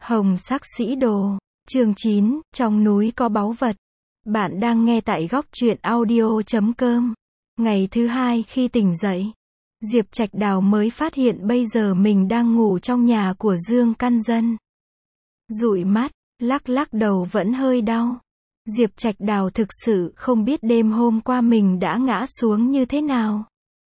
Hồng sắc sĩ đồ. Chương 9, trong núi có báu vật. Bạn đang nghe tại góc truyện audio.com. Ngày thứ hai khi tỉnh dậy, Diệp Trạch Đào mới phát hiện bây giờ mình đang ngủ trong nhà của Dương Căn Dân. Dụi mắt, lắc lắc đầu vẫn hơi đau. Diệp Trạch Đào thực sự không biết đêm hôm qua mình đã ngã xuống như thế nào.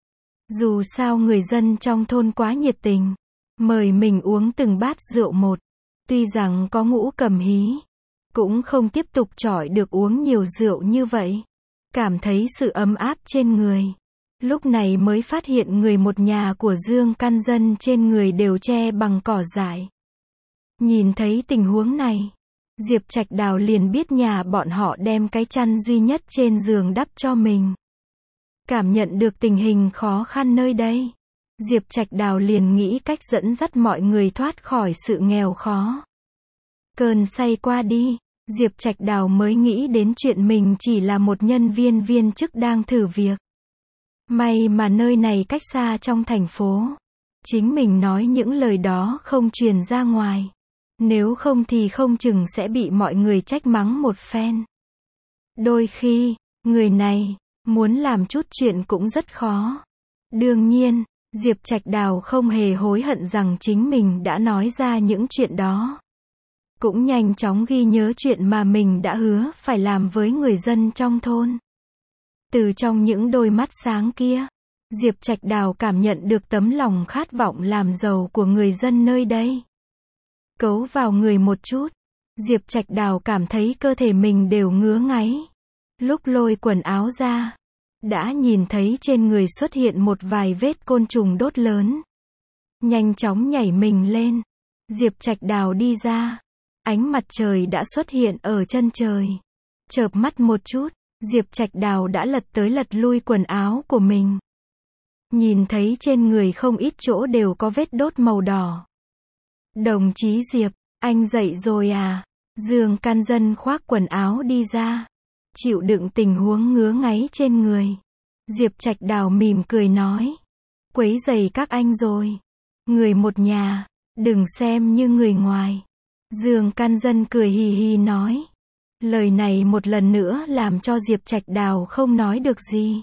Dù sao người dân trong thôn quá nhiệt tình, mời mình uống từng bát rượu một. Tuy rằng có Ngũ Cầm hí, cũng không tiếp tục chọi được uống nhiều rượu như vậy. Cảm thấy sự ấm áp trên người. Lúc này mới phát hiện người một nhà của Dương Căn Dân trên người đều che bằng cỏ dại. Nhìn thấy tình huống này, Diệp Trạch Đào liền biết nhà bọn họ đem cái chăn duy nhất trên giường đắp cho mình. Cảm nhận được tình hình khó khăn nơi đây, Diệp Trạch Đào liền nghĩ cách dẫn dắt mọi người thoát khỏi sự nghèo khó. Cơn say qua đi, Diệp Trạch Đào mới nghĩ đến chuyện mình chỉ là một nhân viên viên chức đang thử việc. May mà nơi này cách xa trong thành phố. Chính mình nói những lời đó không truyền ra ngoài. Nếu không thì không chừng sẽ bị mọi người trách mắng một phen. Đôi khi, người này, muốn làm chút chuyện cũng rất khó. Đương nhiên, Diệp Trạch Đào không hề hối hận rằng chính mình đã nói ra những chuyện đó. Cũng nhanh chóng ghi nhớ chuyện mà mình đã hứa phải làm với người dân trong thôn. Từ trong những đôi mắt sáng kia, Diệp Trạch Đào cảm nhận được tấm lòng khát vọng làm giàu của người dân nơi đây. Cấu vào người một chút, Diệp Trạch Đào cảm thấy cơ thể mình đều ngứa ngáy. Lúc lôi quần áo ra, đã nhìn thấy trên người xuất hiện một vài vết côn trùng đốt lớn. Nhanh chóng nhảy mình lên, Diệp Trạch Đào đi ra. Ánh mặt trời đã xuất hiện ở chân trời. Chợp mắt một chút, Diệp Trạch Đào đã lật tới lật lui quần áo của mình. Nhìn thấy trên người không ít chỗ đều có vết đốt màu đỏ. Đồng chí Diệp, anh dậy rồi à? Dương Căn Dân khoác quần áo đi ra. Chịu đựng tình huống ngứa ngáy trên người. Diệp Trạch Đào mỉm cười nói. Quấy rầy các anh rồi. Người một nhà, đừng xem như người ngoài. Dương Căn Dân cười hì hì nói. Lời này một lần nữa làm cho Diệp Trạch Đào không nói được gì.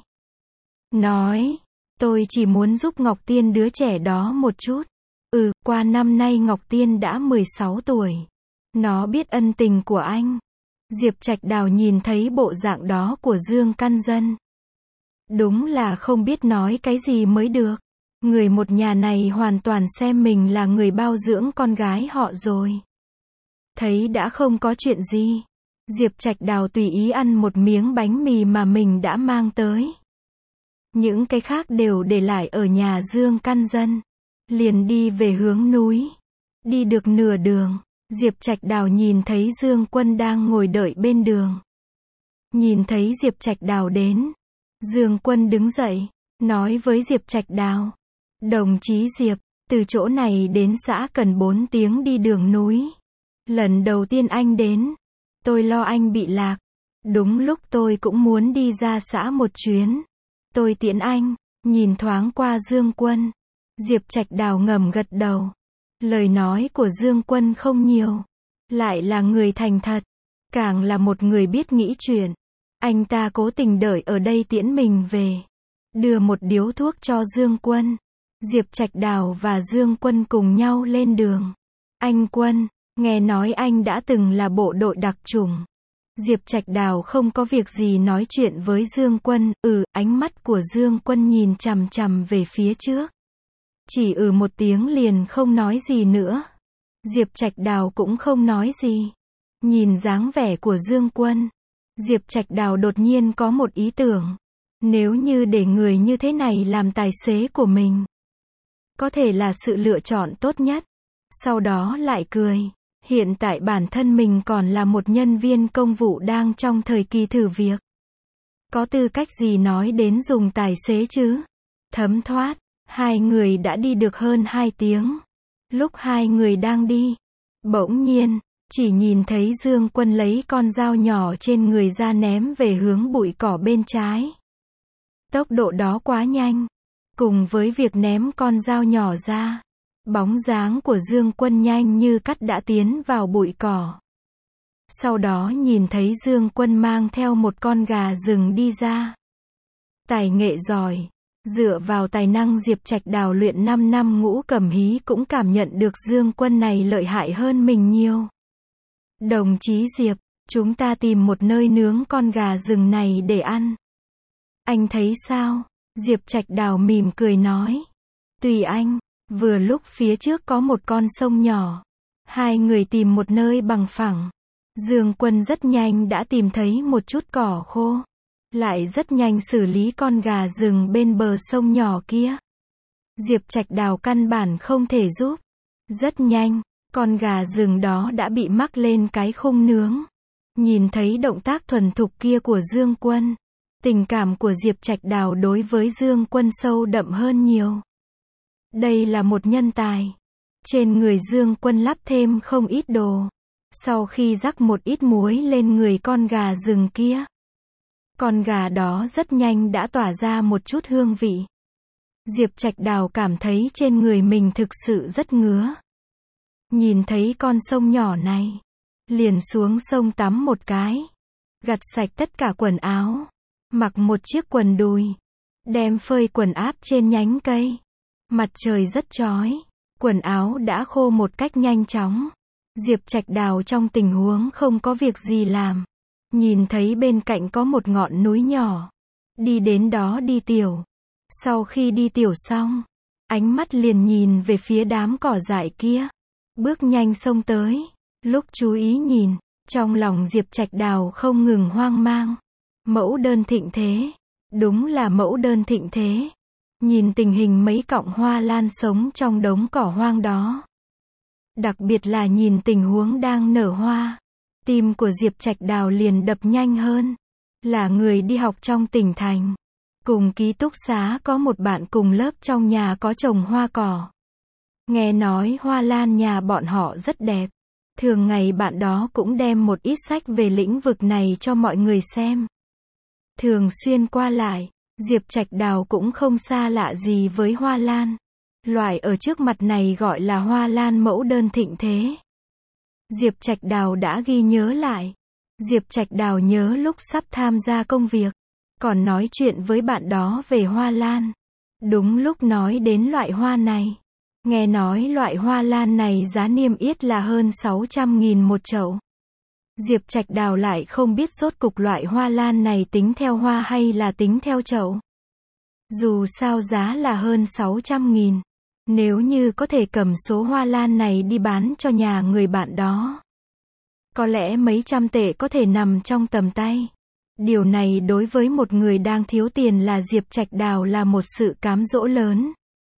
Nói, tôi chỉ muốn giúp Ngọc Tiên đứa trẻ đó một chút. Qua năm nay Ngọc Tiên đã 16 tuổi. Nó biết ân tình của anh. Diệp Trạch Đào nhìn thấy bộ dạng đó của Dương Căn Dân. Đúng là không biết nói cái gì mới được. Người một nhà này hoàn toàn xem mình là người bao dưỡng con gái họ rồi. Thấy đã không có chuyện gì, Diệp Trạch Đào tùy ý ăn một miếng bánh mì mà mình đã mang tới. Những cái khác đều để lại ở nhà Dương Căn Dân. Liền đi về hướng núi. Đi được nửa đường, Diệp Trạch Đào nhìn thấy Dương Quân đang ngồi đợi bên đường. Nhìn thấy Diệp Trạch Đào đến, Dương Quân đứng dậy, nói với Diệp Trạch Đào. Đồng chí Diệp, từ chỗ này đến xã cần 4 tiếng đi đường núi. Lần đầu tiên anh đến, tôi lo anh bị lạc. Đúng lúc tôi cũng muốn đi ra xã một chuyến. Tôi tiễn anh. Nhìn thoáng qua Dương Quân, Diệp Trạch Đào ngầm gật đầu. Lời nói của Dương Quân không nhiều, lại là người thành thật, càng là một người biết nghĩ chuyện. Anh ta cố tình đợi ở đây tiễn mình về, đưa một điếu thuốc cho Dương Quân. Diệp Trạch Đào và Dương Quân cùng nhau lên đường. Anh Quân, nghe nói anh đã từng là bộ đội đặc chủng. Diệp Trạch Đào không có việc gì nói chuyện với Dương Quân. Ánh mắt của Dương Quân nhìn chằm chằm về phía trước. Chỉ một tiếng liền không nói gì nữa. Diệp Trạch Đào cũng không nói gì. Nhìn dáng vẻ của Dương Quân, Diệp Trạch Đào đột nhiên có một ý tưởng. Nếu như để người như thế này làm tài xế của mình, có thể là sự lựa chọn tốt nhất. Sau đó lại cười. Hiện tại bản thân mình còn là một nhân viên công vụ đang trong thời kỳ thử việc. Có tư cách gì nói đến dùng tài xế chứ? Thấm thoát, hai người đã đi được hơn 2 tiếng. Lúc hai người đang đi, bỗng nhiên, chỉ nhìn thấy Dương Quân lấy con dao nhỏ trên người ra ném về hướng bụi cỏ bên trái. Tốc độ đó quá nhanh. Cùng với việc ném con dao nhỏ ra, Bóng dáng của Dương Quân nhanh như cắt đã tiến vào bụi cỏ. Sau đó nhìn thấy Dương Quân mang theo một con gà rừng đi ra. Tài nghệ giỏi. Dựa vào tài năng Diệp Trạch Đào luyện 5 năm Ngũ Cẩm Hí cũng cảm nhận được Dương Quân này lợi hại hơn mình nhiều. Đồng chí Diệp, chúng ta tìm một nơi nướng con gà rừng này để ăn. Anh thấy sao? Diệp Trạch Đào mỉm cười nói. Tùy anh. Vừa lúc phía trước có một con sông nhỏ. Hai người tìm một nơi bằng phẳng. Dương Quân rất nhanh đã tìm thấy một chút cỏ khô. Lại rất nhanh xử lý con gà rừng bên bờ sông nhỏ kia. Diệp Trạch Đào căn bản không thể giúp. Rất nhanh, con gà rừng đó đã bị mắc lên cái khung nướng. Nhìn thấy động tác thuần thục kia của Dương Quân, tình cảm của Diệp Trạch Đào đối với Dương Quân sâu đậm hơn nhiều. Đây là một nhân tài. Trên người Dương Quân lắp thêm không ít đồ. Sau khi rắc một ít muối lên người con gà rừng kia, con gà đó rất nhanh đã tỏa ra một chút hương vị. Diệp Trạch Đào cảm thấy trên người mình thực sự rất ngứa. Nhìn thấy con sông nhỏ này, liền xuống sông tắm một cái. Gặt sạch tất cả quần áo. Mặc một chiếc quần đùi. Đem phơi quần áp trên nhánh cây. Mặt trời rất chói. Quần áo đã khô một cách nhanh chóng. Diệp Trạch Đào trong tình huống không có việc gì làm. Nhìn thấy bên cạnh có một ngọn núi nhỏ. Đi đến đó đi tiểu. Sau khi đi tiểu xong, ánh mắt liền nhìn về phía đám cỏ dại kia. Bước nhanh xông tới. Lúc chú ý nhìn, trong lòng Diệp Trạch Đào không ngừng hoang mang. Mẫu đơn thịnh thế. Đúng là mẫu đơn thịnh thế. Nhìn tình hình mấy cọng hoa lan sống trong đống cỏ hoang đó. Đặc biệt là nhìn tình huống đang nở hoa. Tim của Diệp Trạch Đào liền đập nhanh hơn. Là người đi học trong tỉnh thành. Cùng ký túc xá có một bạn cùng lớp trong nhà có trồng hoa cỏ. Nghe nói hoa lan nhà bọn họ rất đẹp. Thường ngày bạn đó cũng đem một ít sách về lĩnh vực này cho mọi người xem. Thường xuyên qua lại, Diệp Trạch Đào cũng không xa lạ gì với hoa lan. Loại ở trước mặt này gọi là hoa lan mẫu đơn thịnh thế. Diệp Trạch Đào đã ghi nhớ lại. Diệp Trạch Đào nhớ lúc sắp tham gia công việc, còn nói chuyện với bạn đó về hoa lan. Đúng lúc nói đến loại hoa này. Nghe nói loại hoa lan này giá niêm yết là hơn 600.000 một chậu. Diệp Trạch Đào lại không biết rốt cục loại hoa lan này tính theo hoa hay là tính theo chậu. Dù sao giá là hơn 600.000. Nếu như có thể cầm số hoa lan này đi bán cho nhà người bạn đó, có lẽ mấy trăm tệ có thể nằm trong tầm tay. Điều này đối với một người đang thiếu tiền là Diệp Trạch Đào là một sự cám dỗ lớn.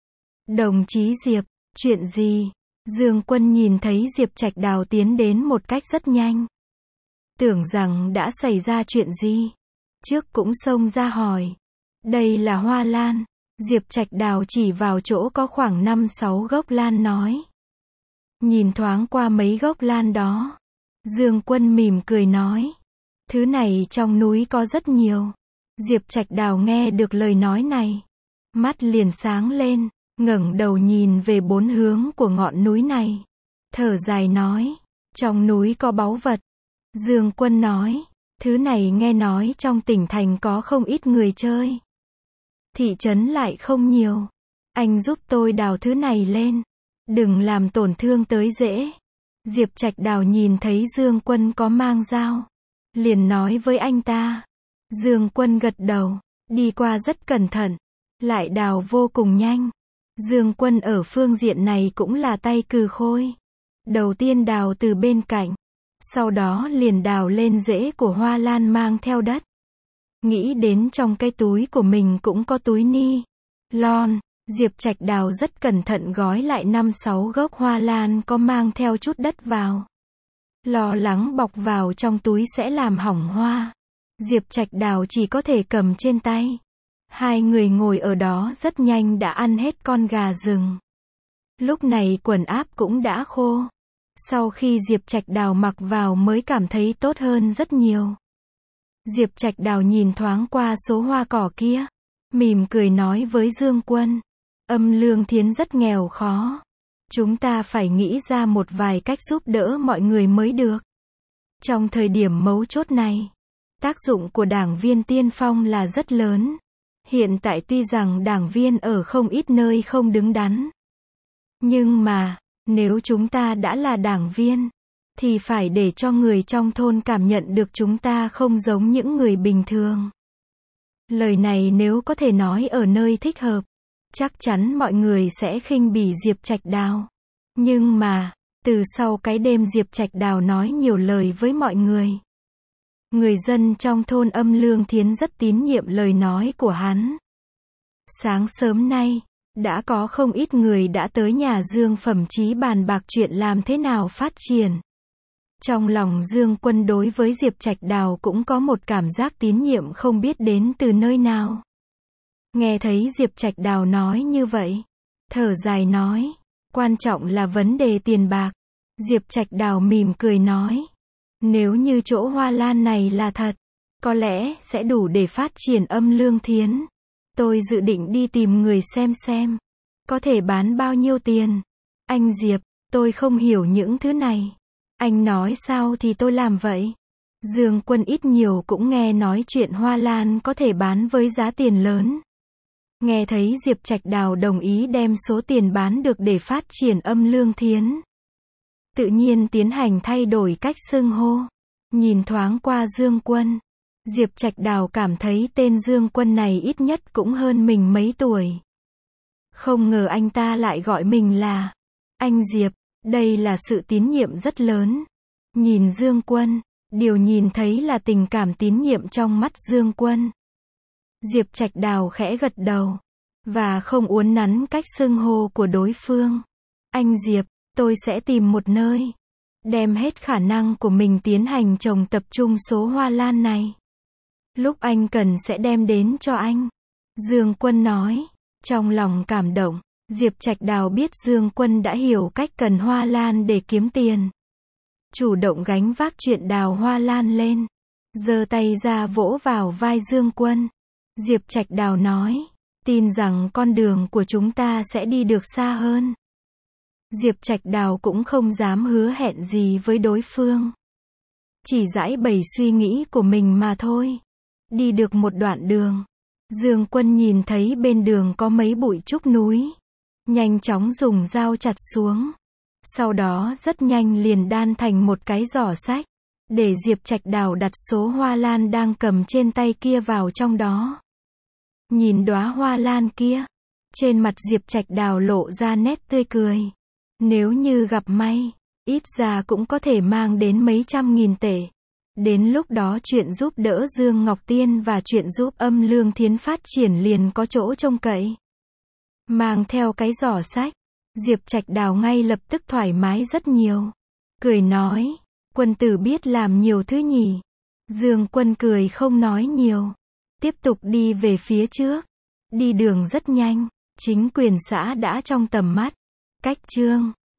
Đồng chí Diệp, chuyện gì? Dương Quân nhìn thấy Diệp Trạch Đào tiến đến một cách rất nhanh. Tưởng rằng đã xảy ra chuyện gì. Trước cũng xông ra hỏi. Đây là hoa lan. Diệp Trạch Đào chỉ vào chỗ có khoảng 5-6 gốc lan nói. Nhìn thoáng qua mấy gốc lan đó. Dương Quân mỉm cười nói. Thứ này trong núi có rất nhiều. Diệp Trạch Đào nghe được lời nói này. Mắt liền sáng lên, ngẩng đầu nhìn về bốn hướng của ngọn núi này. Thở dài nói. Trong núi có báu vật. Dương Quân nói. Thứ này nghe nói trong tỉnh thành có không ít người chơi. Thị trấn lại không nhiều. Anh giúp tôi đào thứ này lên. Đừng làm tổn thương tới dễ. Diệp Trạch Đào nhìn thấy Dương Quân có mang dao. Liền nói với anh ta. Dương Quân gật đầu. Đi qua rất cẩn thận. Lại đào vô cùng nhanh. Dương Quân ở phương diện này cũng là tay cừ khôi. Đầu tiên đào từ bên cạnh. Sau đó liền đào lên rễ của hoa lan mang theo đất. Nghĩ đến trong cái túi của mình cũng có túi ni lon. Diệp Trạch Đào rất cẩn thận gói lại 5-6 gốc hoa lan có mang theo chút đất vào. Lo lắng bọc vào trong túi sẽ làm hỏng hoa. Diệp Trạch Đào chỉ có thể cầm trên tay. Hai người ngồi ở đó rất nhanh đã ăn hết con gà rừng. Lúc này quần áp cũng đã khô. Sau khi Diệp Trạch Đào mặc vào mới cảm thấy tốt hơn rất nhiều. Diệp Trạch Đào nhìn thoáng qua số hoa cỏ kia. Mỉm cười nói với Dương Quân. Âm Lương Thiến rất nghèo khó. Chúng ta phải nghĩ ra một vài cách giúp đỡ mọi người mới được. Trong thời điểm mấu chốt này, tác dụng của đảng viên tiên phong là rất lớn. Hiện tại tuy rằng đảng viên ở không ít nơi không đứng đắn. Nhưng mà, nếu chúng ta đã là đảng viên, thì phải để cho người trong thôn cảm nhận được chúng ta không giống những người bình thường. Lời này nếu có thể nói ở nơi thích hợp, chắc chắn mọi người sẽ khinh bỉ Diệp Trạch Đào. Nhưng mà, từ sau cái đêm Diệp Trạch Đào nói nhiều lời với mọi người, người dân trong thôn Âm Lương Thiến rất tín nhiệm lời nói của hắn. Sáng sớm nay, đã có không ít người đã tới nhà Dương Phẩm Chí bàn bạc chuyện làm thế nào phát triển. Trong lòng Dương Quân đối với Diệp Trạch Đào cũng có một cảm giác tín nhiệm không biết đến từ nơi nào. Nghe thấy Diệp Trạch Đào nói như vậy, thở dài nói, quan trọng là vấn đề tiền bạc. Diệp Trạch Đào mỉm cười nói, nếu như chỗ hoa lan này là thật, có lẽ sẽ đủ để phát triển Âm Lương Thiến. Tôi dự định đi tìm người xem, có thể bán bao nhiêu tiền. Anh Diệp, tôi không hiểu những thứ này. Anh nói sao thì tôi làm vậy. Dương Quân ít nhiều cũng nghe nói chuyện hoa lan có thể bán với giá tiền lớn. Nghe thấy Diệp Trạch Đào đồng ý đem số tiền bán được để phát triển Âm Lương Thiến, tự nhiên tiến hành thay đổi cách xưng hô. Nhìn thoáng qua Dương Quân, Diệp Trạch Đào cảm thấy tên Dương Quân này ít nhất cũng hơn mình mấy tuổi. Không ngờ anh ta lại gọi mình là anh Diệp, đây là sự tín nhiệm rất lớn. Nhìn Dương Quân, điều nhìn thấy là tình cảm tín nhiệm trong mắt Dương Quân. Diệp Trạch Đào khẽ gật đầu, và không uốn nắn cách xưng hô của đối phương. Anh Diệp, tôi sẽ tìm một nơi, đem hết khả năng của mình tiến hành trồng tập trung số hoa lan này. Lúc anh cần sẽ đem đến cho anh. Dương Quân nói, trong lòng cảm động. Diệp Trạch Đào biết Dương Quân đã hiểu cách cần hoa lan để kiếm tiền. Chủ động gánh vác chuyện đào hoa lan lên, giơ tay ra vỗ vào vai Dương Quân. Diệp Trạch Đào nói, tin rằng con đường của chúng ta sẽ đi được xa hơn. Diệp Trạch Đào cũng không dám hứa hẹn gì với đối phương, chỉ giãi bày suy nghĩ của mình mà thôi. Đi được một đoạn đường, Dương Quân nhìn thấy bên đường có mấy bụi trúc núi, nhanh chóng dùng dao chặt xuống. Sau đó rất nhanh liền đan thành một cái giỏ xách, để Diệp Trạch Đào đặt số hoa lan đang cầm trên tay kia vào trong đó. Nhìn đóa hoa lan kia, trên mặt Diệp Trạch Đào lộ ra nét tươi cười. Nếu như gặp may, ít ra cũng có thể mang đến mấy trăm nghìn tệ. Đến lúc đó chuyện giúp đỡ Dương Ngọc Tiên và chuyện giúp Âm Lương Thiến phát triển liền có chỗ trông cậy. Mang theo cái giỏ xách, Diệp Trạch Đào ngay lập tức thoải mái rất nhiều. Cười nói, Quân tử biết làm nhiều thứ nhỉ. Dương Quân cười không nói nhiều, tiếp tục đi về phía trước. Đi đường rất nhanh, chính quyền xã đã trong tầm mắt. Cách chương